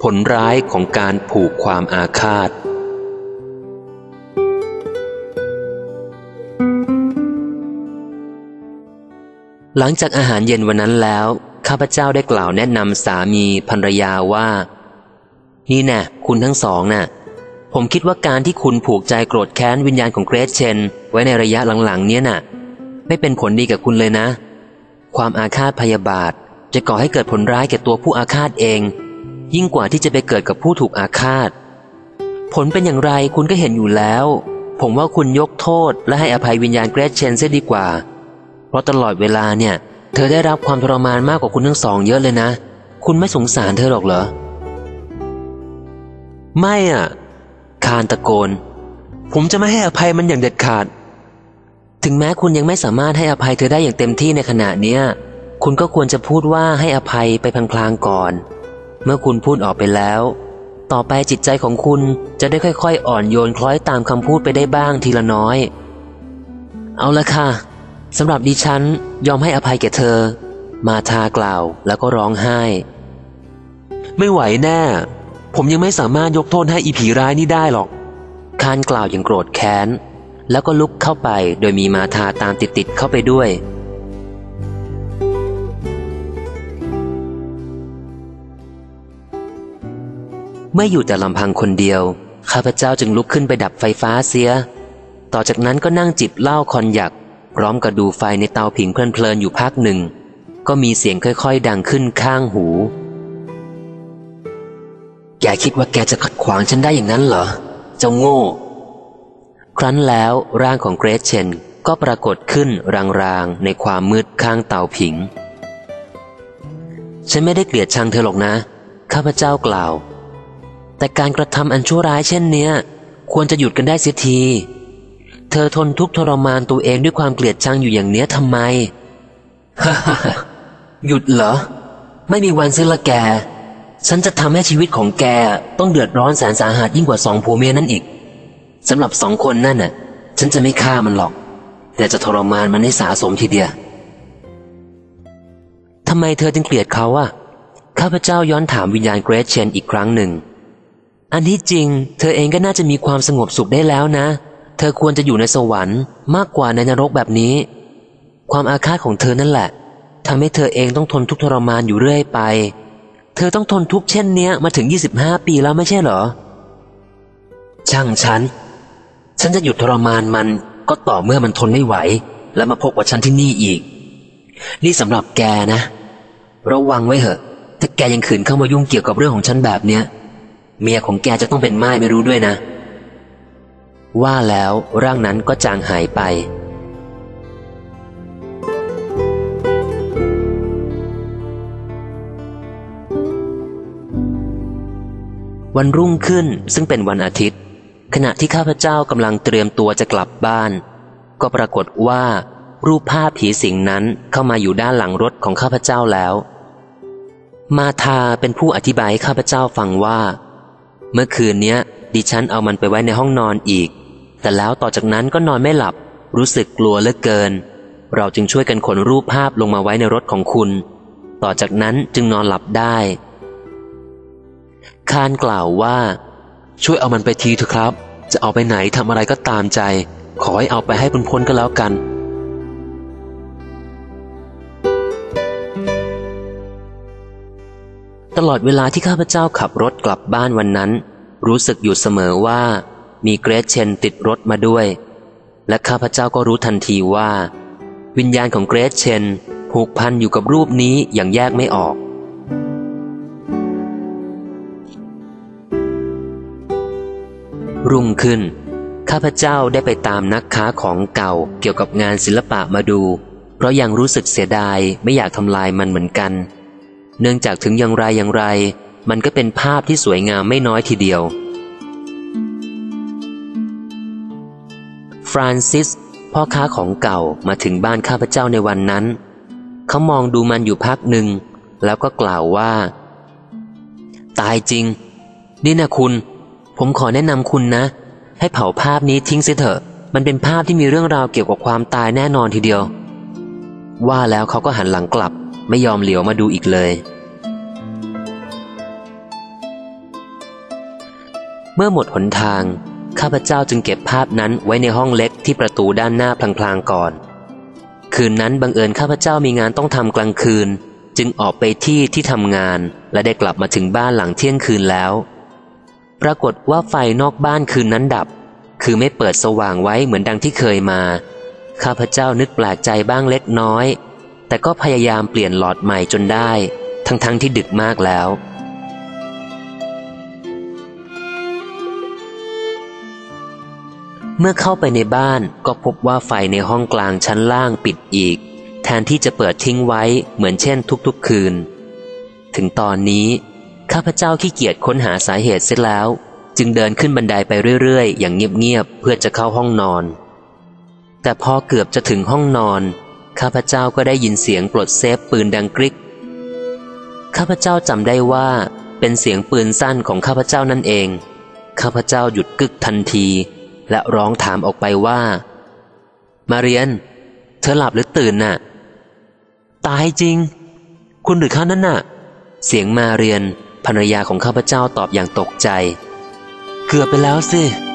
ผลร้ายของการผูกความอาฆาตหลังจากอาหารเย็นวันนั้นแล้วข้าพเจ้าได้กล่าวแนะนำสามีภรรยาว่านี่แน่คุณทั้งสองน่ะผมคิดว่าการที่คุณผูกใจโกรธแค้นวิญญาณของเกรซเชนไว้ในระยะหลังๆเนี้ยน่ะไม่เป็นผลดีกับคุณเลยนะความอาฆาตพยาบาทจะก่อให้เกิดผลร้ายแก่ตัวผู้อาฆาตเองยิ่งกว่าที่จะไปเกิดกับผู้ถูกอาฆาตผลเป็นอย่างไรคุณก็เห็นอยู่แล้วผมว่าคุณยกโทษและให้อภัยวิญญาณเกรซเชนเสียดีกว่าเพราะตลอดเวลาเนี่ยเธอได้รับความทรมานมากกว่าคุณทั้งสองเยอะเลยนะคุณไม่สงสารเธอหรอกเหรอไม่อ่ะคานตะโกนผมจะไม่ให้อภัยมันอย่างเด็ดขาดถึงแม้คุณยังไม่สามารถให้อภัยเธอได้อย่างเต็มที่ในขณะเนี้ยคุณก็ควรจะพูดว่าให้อภัยไปพลางๆก่อนเมื่อคุณพูดออกไปแล้วต่อไปจิตใจของคุณจะได้ค่อยๆอ่อนโยนคล้อยตามคำพูดไปได้บ้างทีละน้อยเอาละค่ะสำหรับดิฉันยอมให้อภัยแก่เธอมาทากล่าวแล้วก็ร้องไห้ไม่ไหวแน่ผมยังไม่สามารถยกโทษให้อีผีร้ายนี่ได้หรอกคานกล่าวอย่างโกรธแค้นแล้วก็ลุกเข้าไปโดยมีมาทาตามติดๆเข้าไปด้วยเมื่ออยู่แต่ลำพังคนเดียวข้าพเจ้าจึงลุกขึ้นไปดับไฟฟ้าเสียต่อจากนั้นก็นั่งจิบเหล้าคอนยักพร้อมกับดูไฟในเตาผิงเพลินๆอยู่พักหนึ่งก็มีเสียงค่อยๆดังขึ้นข้างหูแกคิดว่าแกจะขัดขวางฉันได้อย่างนั้นเหรอเจ้าโง่ครั้นแล้วร่างของเกรซเชนก็ปรากฏขึ้นรางๆในความมืดข้างเตาผิงฉันไม่ได้เกลียดชังเธอหรอกนะข้าพเจ้ากล่าวแต่การกระทำอันชั่วร้ายเช่นเนี้ยควรจะหยุดกันได้เสียทีเธอทนทุกข์ทรมานตัวเองด้วยความเกลียดชังอยู่อย่างเนี้ยทำไม หยุดเหรอไม่มีวันสิ้นละแกฉันจะทำให้ชีวิตของแกต้องเดือดร้อนแสนสาหัสยิ่งกว่า2 ผัวเมียนั่นอีกสำหรับ2 คนนั่นน่ะฉันจะไม่ฆ่ามันหรอกแต่จะทรมานมันให้สาสมทีเดียวทำไมเธอจึงเกลียดเขาอ่ะข้าพเจ้าย้อนถามวิญญาณเกรซเชนอีกครั้งหนึ่งอันที่จริงเธอเองก็น่าจะมีความสงบสุขได้แล้วนะเธอควรจะอยู่ในสวรรค์มากกว่าในนรกแบบนี้ความอาฆาตของเธอนั่นแหละทำให้เธอเองต้องทนทุกข์ทรมานอยู่เรื่อยไปเธอต้องทนทุกข์เช่นเนี้ยมาถึง25 ปีแล้วไม่ใช่เหรอช่างฉันจะหยุดทรมานมันก็ต่อเมื่อมันทนไม่ไหวแล้วมาพบกับฉันที่นี่อีกนี่สำหรับแกนะระวังไว้เหอะถ้าแกยังขืนเข้ามายุ่งเกี่ยวกับเรื่องของฉันแบบเนี้ยเมียของแกจะต้องเป็นม่ายไม่รู้ด้วยนะว่าแล้วร่างนั้นก็จางหายไปวันรุ่งขึ้นซึ่งเป็นวันอาทิตย์ขณะที่ข้าพเจ้ากำลังเตรียมตัวจะกลับบ้านก็ปรากฏว่ารูปภาพผีสิงนั้นเข้ามาอยู่ด้านหลังรถของข้าพเจ้าแล้วมาทาเป็นผู้อธิบายให้ข้าพเจ้าฟังว่าเมื่อคืนนี้ดิฉันเอามันไปไว้ในห้องนอนอีกแต่แล้วต่อจากนั้นก็นอนไม่หลับรู้สึกกลัวเหลือเกินเราจึงช่วยกันขนรูปภาพลงมาไว้ในรถของคุณต่อจากนั้นจึงนอนหลับได้คานกล่าวว่าช่วยเอามันไปทีเถอะครับจะเอาไปไหนทำอะไรก็ตามใจขอให้เอาไปให้พ้นๆก็แล้วกันตลอดเวลาที่ข้าพเจ้าขับรถกลับบ้านวันนั้นรู้สึกอยู่เสมอว่ามีเกรซเชนติดรถมาด้วยและข้าพเจ้าก็รู้ทันทีว่าวิญญาณของเกรซเชนผูกพันอยู่กับรูปนี้อย่างแยกไม่ออกรุ่งขึ้นข้าพเจ้าได้ไปตามนักค้าของเก่าเกี่ยวกับงานศิลปะมาดูเพราะยังรู้สึกเสียดายไม่อยากทำลายมันเหมือนกันเนื่องจากถึงอย่างไรมันก็เป็นภาพที่สวยงามไม่น้อยทีเดียวฟรานซิสพ่อค้าของเก่ามาถึงบ้านข้าพเจ้าในวันนั้นเขามองดูมันอยู่พักหนึ่งแล้วก็กล่าวว่าตายจริงนี่นะคุณผมขอแนะนำคุณนะให้เผาภาพนี้ทิ้งเสียเถอะมันเป็นภาพที่มีเรื่องราวเกี่ยวกับความตายแน่นอนทีเดียวว่าแล้วเขาก็หันหลังกลับไม่ยอมเหลียวมาดูอีกเลยเมื่อหมดหนทางข้าพเจ้าจึงเก็บภาพนั้นไว้ในห้องเล็กที่ประตูด้านหน้าพลางๆก่อนคืนนั้นบังเอิญข้าพเจ้ามีงานต้องทำกลางคืนจึงออกไปที่ทำงานและได้กลับมาถึงบ้านหลังเที่ยงคืนแล้วปรากฏว่าไฟนอกบ้านคืนนั้นดับคือไม่เปิดสว่างไว้เหมือนดังที่เคยมาข้าพเจ้านึกแปลกใจบ้างเล็กน้อยแต่ก็พยายามเปลี่ยนหลอดใหม่จนได้ทั้งที่ดึกมากแล้วเมื่อเข้าไปในบ้านก็พบว่าไฟในห้องกลางชั้นล่างปิดอีกแทนที่จะเปิดทิ้งไว้เหมือนเช่นทุกๆคืนถึงตอนนี้ข้าพเจ้าขี้เกียจค้นหาสาเหตุเสร็จแล้วจึงเดินขึ้นบันไดไปเรื่อยๆอย่างเงียบๆเพื่อจะเข้าห้องนอนแต่พอเกือบจะถึงห้องนอนข้าพเจ้าก็ได้ยินเสียงปลดเซฟปืนดังกริกข้าพเจ้าจำได้ว่าเป็นเสียงปืนสั้นของข้าพเจ้านั่นเองข้าพเจ้าหยุดกึกทันทีและร้องถามออกไปว่ามาเรียนเธอหลับหรือตื่นน่ะตายจริงคุณหรือเขานั่นน่ะเสียงมาเรียนภรรยาของข้าพเจ้าตอบอย่างตกใจเกือบไปแล้วสิ